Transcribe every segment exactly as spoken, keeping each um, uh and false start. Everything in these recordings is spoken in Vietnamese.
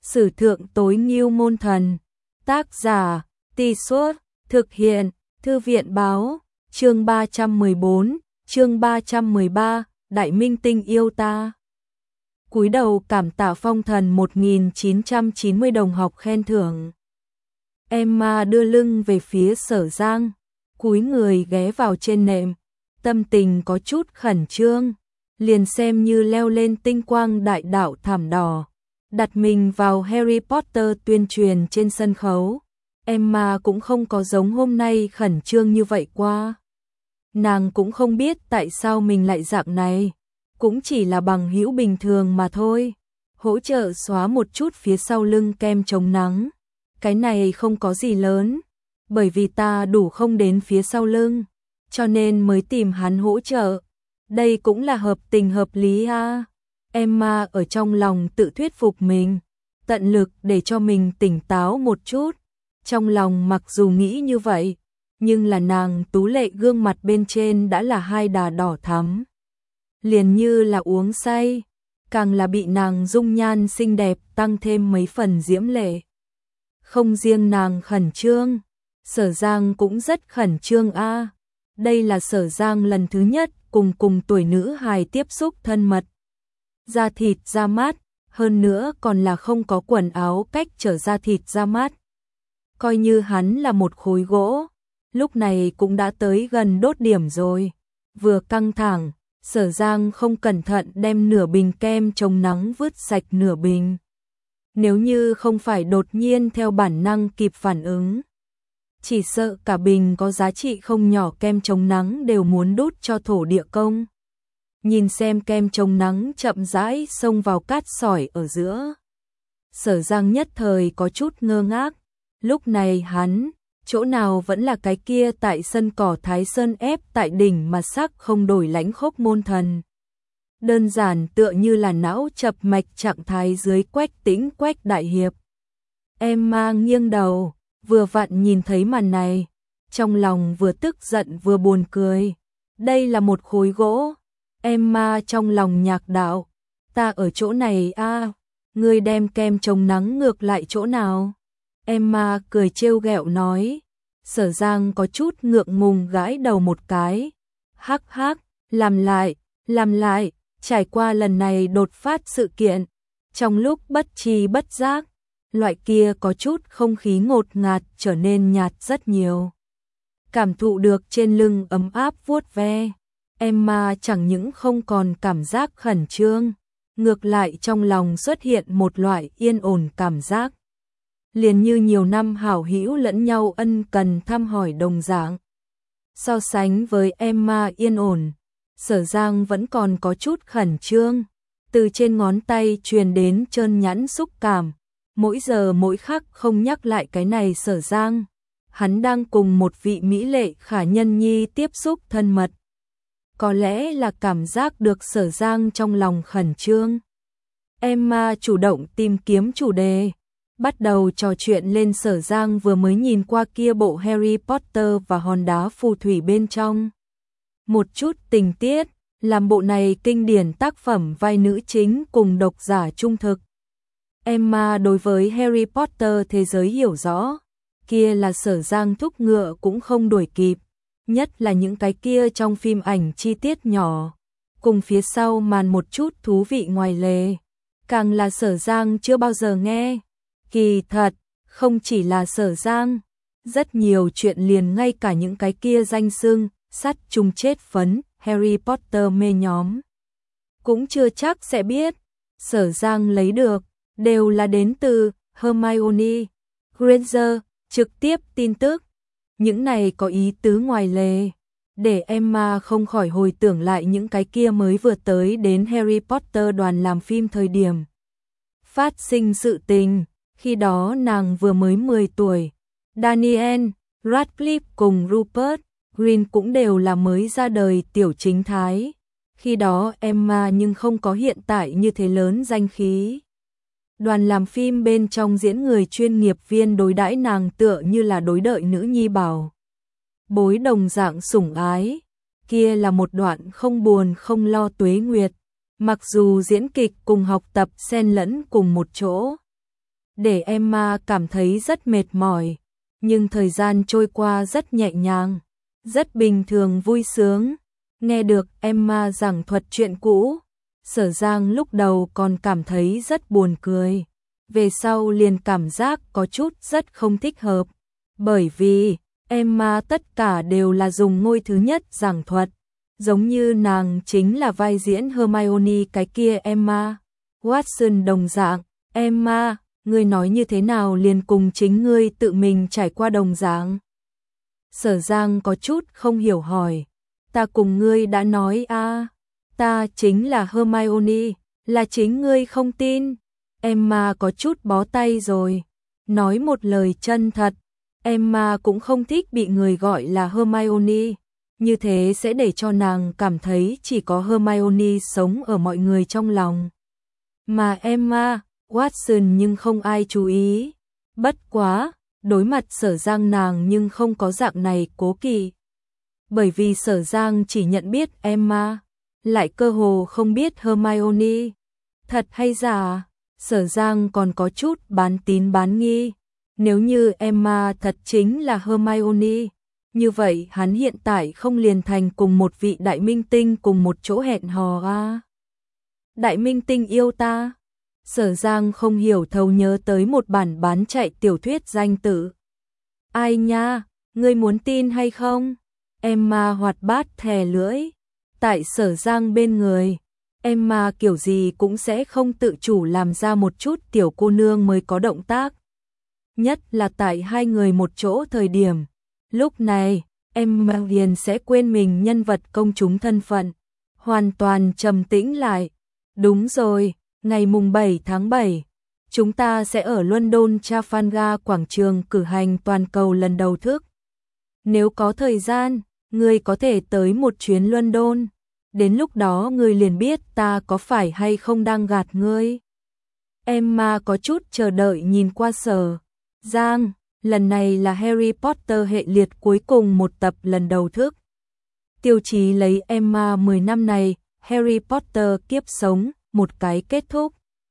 Sử thượng tối ngưu môn thần. Tác giả, Tì Suốt, thực hiện, Thư viện báo, chương ba trăm mười bốn, chương ba trăm mười ba, Đại Minh Tinh yêu ta. Cúi đầu cảm tạ phong thần một nghìn chín trăm chín mươi đồng học khen thưởng. Emma đưa lưng về phía Sở Giang, cúi người ghé vào trên nệm, tâm tình có chút khẩn trương, liền xem như leo lên tinh quang đại đạo thảm đỏ, đặt mình vào Harry Potter tuyên truyền trên sân khấu. Emma cũng không có giống hôm nay khẩn trương như vậy qua. Nàng cũng không biết tại sao mình lại dạng này, cũng chỉ là bằng hữu bình thường mà thôi. Hỗ trợ xóa một chút phía sau lưng kem chống nắng. Cái này không có gì lớn, bởi vì ta đủ không đến phía sau lưng, cho nên mới tìm hắn hỗ trợ. Đây cũng là hợp tình hợp lý ha. Emma ở trong lòng tự thuyết phục mình, tận lực để cho mình tỉnh táo một chút. Trong lòng mặc dù nghĩ như vậy, nhưng là nàng tú lệ gương mặt bên trên đã là hai đà đỏ thắm. Liền như là uống say, càng là bị nàng dung nhan xinh đẹp tăng thêm mấy phần diễm lệ. Không riêng nàng khẩn trương, Sở Giang cũng rất khẩn trương a. Đây là Sở Giang lần thứ nhất cùng cùng tuổi nữ hài tiếp xúc thân mật. Da thịt da mát, hơn nữa còn là không có quần áo cách trở da thịt da mát. Coi như hắn là một khối gỗ, lúc này cũng đã tới gần đốt điểm rồi. Vừa căng thẳng, Sở Giang không cẩn thận đem nửa bình kem chống nắng vứt sạch nửa bình. Nếu như không phải đột nhiên theo bản năng kịp phản ứng, chỉ sợ cả bình có giá trị không nhỏ kem chống nắng đều muốn đút cho thổ địa công. Nhìn xem kem chống nắng chậm rãi xông vào cát sỏi ở giữa, Sở Giang nhất thời có chút ngơ ngác. Lúc này hắn, chỗ nào vẫn là cái kia tại sân cỏ Thái Sơn ép tại đỉnh mà sắc không đổi lãnh khốc môn thần. Đơn giản tựa như là não chập mạch trạng thái dưới Quách Tĩnh Quách đại hiệp. Emma nghiêng đầu, vừa vặn nhìn thấy màn này, trong lòng vừa tức giận vừa buồn cười. Đây là một khối gỗ. Emma trong lòng nhạc đạo, ta ở chỗ này a, ngươi đem kem chống nắng ngược lại chỗ nào? Emma cười trêu ghẹo nói. Sở Giang có chút ngượng ngùng gãi đầu một cái. Hắc hắc, làm lại, làm lại. Trải qua lần này đột phát sự kiện, trong lúc bất tri bất giác, loại kia có chút không khí ngột ngạt trở nên nhạt rất nhiều. Cảm thụ được trên lưng ấm áp vuốt ve, Emma chẳng những không còn cảm giác khẩn trương, ngược lại trong lòng xuất hiện một loại yên ổn cảm giác. Liền như nhiều năm hảo hữu lẫn nhau ân cần thăm hỏi đồng dạng. So sánh với Emma yên ổn, Sở Giang vẫn còn có chút khẩn trương, từ trên ngón tay truyền đến trơn nhẵn xúc cảm, mỗi giờ mỗi khắc không nhắc lại cái này Sở Giang. Hắn đang cùng một vị mỹ lệ khả nhân nhi tiếp xúc thân mật. Có lẽ là cảm giác được Sở Giang trong lòng khẩn trương. Emma chủ động tìm kiếm chủ đề, bắt đầu trò chuyện lên Sở Giang vừa mới nhìn qua kia bộ Harry Potter và hòn đá phù thủy bên trong. Một chút tình tiết, làm bộ này kinh điển tác phẩm vai nữ chính cùng độc giả trung thực. Emma đối với Harry Potter thế giới hiểu rõ, kia là Sở Giang thúc ngựa cũng không đuổi kịp, nhất là những cái kia trong phim ảnh chi tiết nhỏ, cùng phía sau màn một chút thú vị ngoài lề, càng là Sở Giang chưa bao giờ nghe. Kỳ thật, không chỉ là Sở Giang, rất nhiều chuyện liền ngay cả những cái kia danh xưng sắt chung chết phấn, Harry Potter mê nhóm, cũng chưa chắc sẽ biết. Sở Giang lấy được, đều là đến từ Hermione Granger, trực tiếp tin tức. Những này có ý tứ ngoài lề, để Emma không khỏi hồi tưởng lại những cái kia mới vừa tới đến Harry Potter đoàn làm phim thời điểm phát sinh sự tình. Khi đó nàng vừa mới mười tuổi, Daniel Radcliffe cùng Rupert Grint cũng đều là mới ra đời tiểu chính thái. Khi đó Emma nhưng không có hiện tại như thế lớn danh khí. Đoàn làm phim bên trong diễn người chuyên nghiệp viên đối đãi nàng tựa như là đối đợi nữ nhi bảo bối đồng dạng sủng ái. Kia là một đoạn không buồn không lo tuế nguyệt, mặc dù diễn kịch cùng học tập xen lẫn cùng một chỗ, để Emma cảm thấy rất mệt mỏi, nhưng thời gian trôi qua rất nhẹ nhàng, rất bình thường vui sướng. Nghe được Emma giảng thuật chuyện cũ, Sở Giang lúc đầu còn cảm thấy rất buồn cười, về sau liền cảm giác có chút rất không thích hợp, bởi vì Emma tất cả đều là dùng ngôi thứ nhất giảng thuật, giống như nàng chính là vai diễn Hermione cái kia Emma Watson đồng dạng. Emma, ngươi nói như thế nào liền cùng chính ngươi tự mình trải qua đồng dạng. Sở Giang có chút không hiểu hỏi, ta cùng ngươi đã nói a, à, ta chính là Hermione, là chính ngươi không tin. Emma có chút bó tay rồi, nói một lời chân thật, Emma cũng không thích bị người gọi là Hermione, như thế sẽ để cho nàng cảm thấy chỉ có Hermione sống ở mọi người trong lòng. Mà Emma Watson nhưng không ai chú ý, bất quá, đối mặt Sở Giang nàng nhưng không có dạng này cố kỵ. Bởi vì Sở Giang chỉ nhận biết Emma, lại cơ hồ không biết Hermione. Thật hay giả, Sở Giang còn có chút bán tín bán nghi. Nếu như Emma thật chính là Hermione, như vậy hắn hiện tại không liền thành cùng một vị đại minh tinh cùng một chỗ hẹn hò à? Đại minh tinh yêu ta. Sở Giang không hiểu thấu nhớ tới một bản bán chạy tiểu thuyết danh tự. Ai nha, ngươi muốn tin hay không? Emma hoạt bát thè lưỡi. Tại Sở Giang bên người, Emma kiểu gì cũng sẽ không tự chủ làm ra một chút tiểu cô nương mới có động tác. Nhất là tại hai người một chỗ thời điểm. Lúc này, Emma liền sẽ quên mình nhân vật công chúng thân phận, hoàn toàn trầm tĩnh lại. Đúng rồi, ngày mùng bảy tháng bảy, chúng ta sẽ ở London Trafalgar quảng trường cử hành toàn cầu lần đầu thức. Nếu có thời gian, ngươi có thể tới một chuyến London. Đến lúc đó ngươi liền biết ta có phải hay không đang gạt ngươi. Emma có chút chờ đợi nhìn qua Sở Giang, lần này là Harry Potter hệ liệt cuối cùng một tập lần đầu thức. Tiêu chí lấy Emma mười năm này, Harry Potter kiếp sống, một cái kết thúc.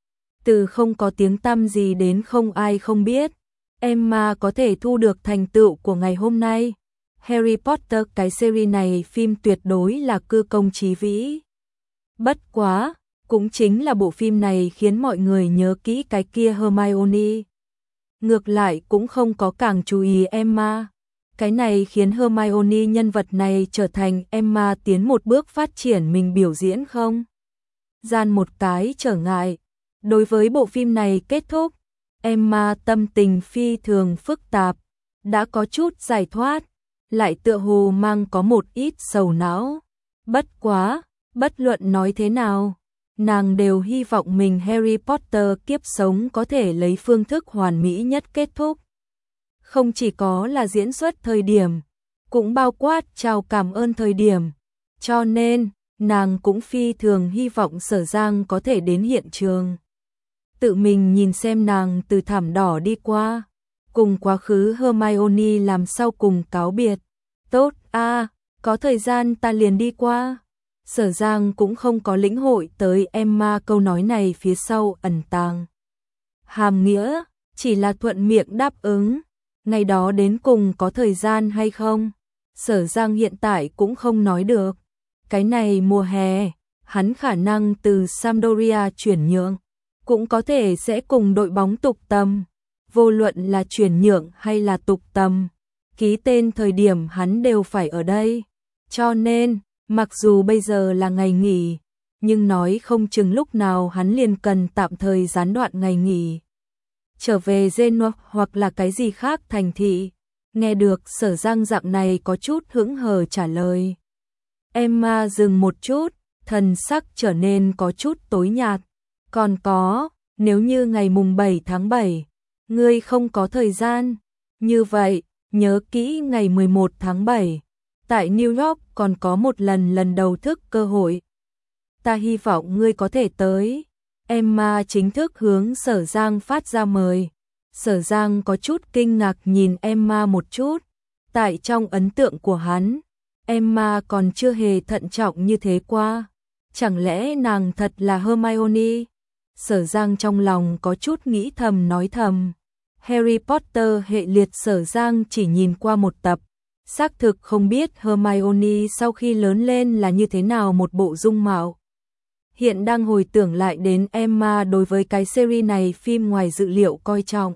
Từ không có tiếng tăm gì đến không ai không biết, Emma có thể thu được thành tựu của ngày hôm nay. Harry Potter cái series này phim tuyệt đối là cư công chí vĩ. Bất quá, cũng chính là bộ phim này khiến mọi người nhớ kỹ cái kia Hermione. Ngược lại cũng không có càng chú ý Emma. Cái này khiến Hermione nhân vật này trở thành Emma tiến một bước phát triển mình biểu diễn không gian một cái trở ngại. Đối với bộ phim này kết thúc, Emma tâm tình phi thường phức tạp, đã có chút giải thoát, lại tựa hồ mang có một ít sầu não. Bất quá, bất luận nói thế nào, nàng đều hy vọng mình Harry Potter kiếp sống có thể lấy phương thức hoàn mỹ nhất kết thúc. Không chỉ có là diễn xuất thời điểm, cũng bao quát chào cảm ơn thời điểm. Cho nên, nàng cũng phi thường hy vọng Sở Giang có thể đến hiện trường. Tự mình nhìn xem nàng từ thảm đỏ đi qua, cùng quá khứ Hermione làm sau cùng cáo biệt. Tốt a, à, có thời gian ta liền đi qua. Sở Giang cũng không có lĩnh hội tới Emma câu nói này phía sau ẩn tàng hàm nghĩa, chỉ là thuận miệng đáp ứng. Ngày đó đến cùng có thời gian hay không, Sở Giang hiện tại cũng không nói được. Cái này mùa hè, hắn khả năng từ Sampdoria chuyển nhượng, cũng có thể sẽ cùng đội bóng tục tầm. Vô luận là chuyển nhượng hay là tục tầm, ký tên thời điểm hắn đều phải ở đây. Cho nên, mặc dù bây giờ là ngày nghỉ, nhưng nói không chừng lúc nào hắn liền cần tạm thời gián đoạn ngày nghỉ. Trở về Genoa hoặc là cái gì khác thành thị. Nghe được Sở Giang dạng này có chút hững hờ trả lời. Emma dừng một chút, thần sắc trở nên có chút tối nhạt. Còn có, nếu như ngày mùng bảy tháng bảy, ngươi không có thời gian, như vậy, nhớ kỹ ngày mười một tháng bảy, tại New York còn có một lần lần đầu thức cơ hội. Ta hy vọng ngươi có thể tới. Emma chính thức hướng Sở Giang phát ra mời. Sở Giang có chút kinh ngạc nhìn Emma một chút. Tại trong ấn tượng của hắn, Emma còn chưa hề thận trọng như thế qua. Chẳng lẽ nàng thật là Hermione? Sở Giang trong lòng có chút nghĩ thầm nói thầm. Harry Potter hệ liệt Sở Giang chỉ nhìn qua một tập. Xác thực không biết Hermione sau khi lớn lên là như thế nào một bộ dung mạo. Hiện đang hồi tưởng lại đến Emma đối với cái series này phim ngoài dự liệu coi trọng.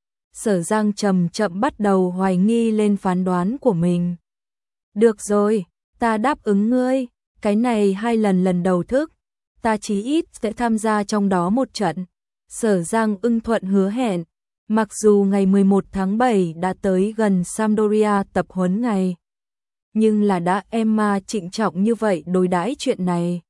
Sở Giang chậm chậm bắt đầu hoài nghi lên phán đoán của mình. Được rồi, ta đáp ứng ngươi, cái này hai lần lần đầu thức, ta chí ít sẽ tham gia trong đó một trận. Sở Giang ưng thuận hứa hẹn, mặc dù ngày mười một tháng bảy đã tới gần Sampdoria tập huấn ngày. Nhưng là đã Emma trịnh trọng như vậy đối đãi chuyện này.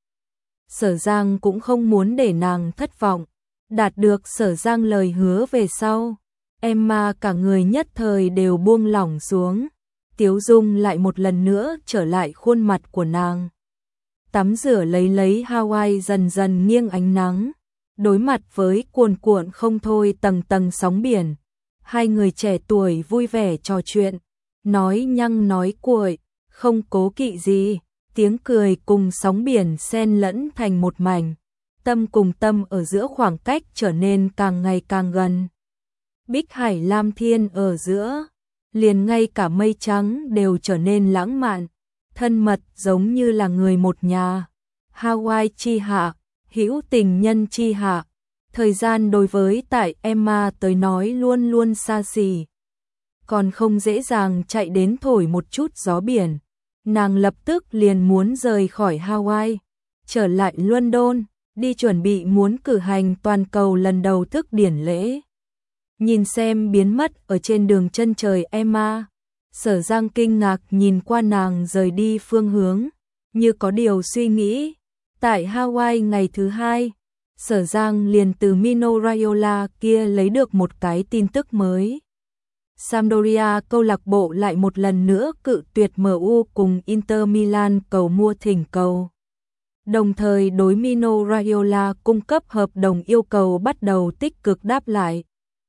Sở Giang cũng không muốn để nàng thất vọng, đạt được Sở Giang lời hứa về sau. Emma cả người nhất thời đều buông lỏng xuống, tiếu dung lại một lần nữa trở lại khuôn mặt của nàng. Tắm rửa lấy lấy Hawaii dần dần nghiêng ánh nắng, đối mặt với cuồn cuộn không thôi tầng tầng sóng biển. Hai người trẻ tuổi vui vẻ trò chuyện, nói nhăng nói cuội, không cố kỵ gì, tiếng cười cùng sóng biển xen lẫn thành một mảnh. Tâm cùng tâm ở giữa khoảng cách trở nên càng ngày càng gần. Bích hải lam thiên ở giữa, liền ngay cả mây trắng đều trở nên lãng mạn, thân mật giống như là người một nhà. Hawaii chi hạ, hữu tình nhân chi hạ. Thời gian đối với tại Emma tới nói luôn luôn xa xỉ. Còn không dễ dàng chạy đến thổi một chút gió biển. Nàng lập tức liền muốn rời khỏi Hawaii, trở lại London, đi chuẩn bị muốn cử hành toàn cầu lần đầu thức điển lễ. Nhìn xem biến mất ở trên đường chân trời Emma, Sở Giang kinh ngạc nhìn qua nàng rời đi phương hướng, như có điều suy nghĩ. Tại Hawaii ngày thứ hai, Sở Giang liền từ Mino Raiola kia lấy được một cái tin tức mới. Sampdoria câu lạc bộ lại một lần nữa cự tuyệt em u cùng Inter Milan cầu mua thỉnh cầu. Đồng thời đối Mino Raiola cung cấp hợp đồng yêu cầu bắt đầu tích cực đáp lại.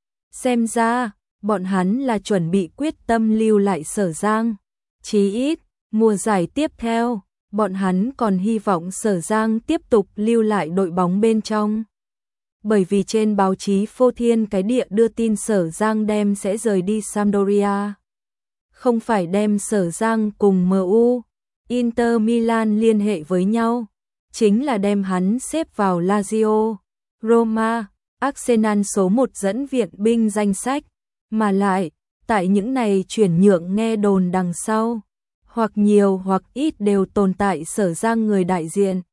Xem ra, bọn hắn là chuẩn bị quyết tâm lưu lại Sở Giang. Chí ít, mùa giải tiếp theo, bọn hắn còn hy vọng Sở Giang tiếp tục lưu lại đội bóng bên trong. Bởi vì trên báo chí phô thiên cái địa đưa tin Sở Giang đem sẽ rời đi Sampdoria. Không phải đem Sở Giang cùng em u, Inter Milan liên hệ với nhau, chính là đem hắn xếp vào Lazio, Roma, Arsenal số một dẫn viện binh danh sách. Mà lại, tại những này chuyển nhượng nghe đồn đằng sau, hoặc nhiều hoặc ít đều tồn tại Sở Giang người đại diện.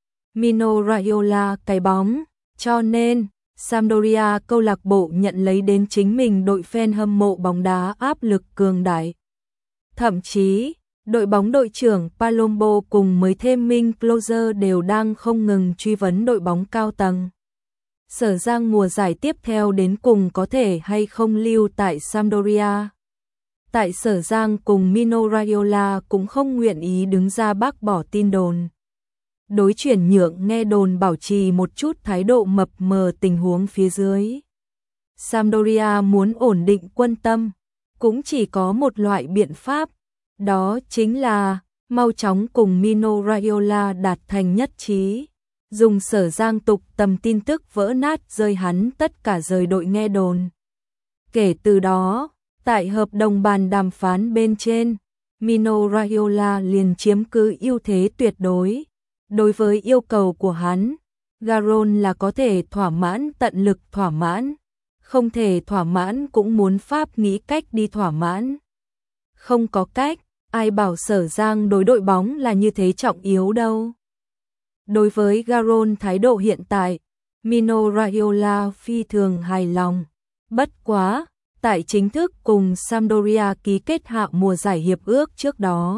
Mino Raiola cái bóng, cho nên Sampdoria câu lạc bộ nhận lấy đến chính mình đội fan hâm mộ bóng đá áp lực cường đại. Thậm chí, đội bóng đội trưởng Palombo cùng mới thêm Minh Closer đều đang không ngừng truy vấn đội bóng cao tầng. Sở Giang mùa giải tiếp theo đến cùng có thể hay không lưu tại Sampdoria. Tại Sở Giang cùng Mino Raiola cũng không nguyện ý đứng ra bác bỏ tin đồn. Đối chuyển nhượng nghe đồn bảo trì một chút thái độ mập mờ tình huống phía dưới. Sampdoria muốn ổn định quân tâm, cũng chỉ có một loại biện pháp, đó chính là mau chóng cùng Mino Raiola đạt thành nhất trí. Dùng Sở Giang tục tầm tin tức vỡ nát rơi hắn tất cả rời đội nghe đồn. Kể từ đó, tại hợp đồng bàn đàm phán bên trên, Mino Raiola liền chiếm cứ ưu thế tuyệt đối. Đối với yêu cầu của hắn, Garon là có thể thỏa mãn tận lực thỏa mãn, không thể thỏa mãn cũng muốn Pháp nghĩ cách đi thỏa mãn. Không có cách, ai bảo Sở Giang đối đội bóng là như thế trọng yếu đâu. Đối với Garon thái độ hiện tại, Mino Raiola phi thường hài lòng. Bất quá, tại chính thức cùng Sampdoria ký kết hạ mùa giải hiệp ước trước đó,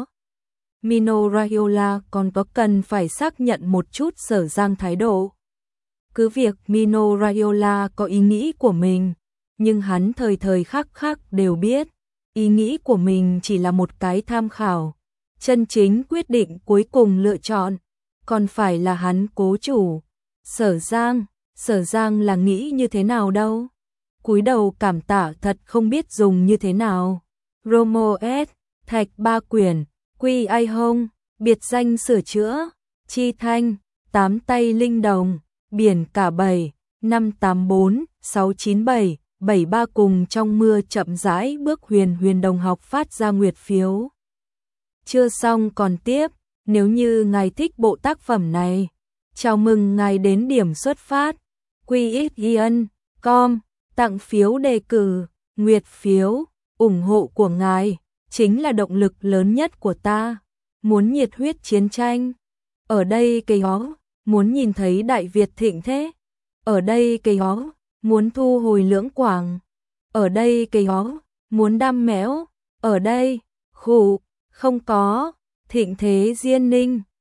Mino Raiola còn có cần phải xác nhận một chút Sở Giang thái độ. Cứ việc Mino Raiola có ý nghĩ của mình, nhưng hắn thời thời khắc khắc đều biết, ý nghĩ của mình chỉ là một cái tham khảo, chân chính quyết định cuối cùng lựa chọn, còn phải là hắn cố chủ. Sở Giang, Sở Giang là nghĩ như thế nào đâu? Cúi đầu cảm tạ thật không biết dùng như thế nào. Romo S, Thạch Ba Quyển, Quy Ai Hông, biệt danh sửa chữa, Chi Thanh, Tám Tay Linh Đồng, Biển Cả Bảy, năm tám bốn sáu chín bảy bảy ba cùng trong mưa chậm rãi bước Huyền Huyền đồng học phát ra nguyệt phiếu. Chưa xong còn tiếp, nếu như ngài thích bộ tác phẩm này, chào mừng ngài đến điểm xuất phát quy ích yên com tặng phiếu đề cử, nguyệt phiếu, ủng hộ của ngài chính là động lực lớn nhất của ta. Muốn nhiệt huyết chiến tranh, ở đây cây ó, muốn nhìn thấy Đại Việt thịnh thế, ở đây cây ó, muốn thu hồi Lưỡng Quảng, ở đây cây ó, muốn đam mẽo, ở đây, khủ, không có, thịnh thế Diên Ninh.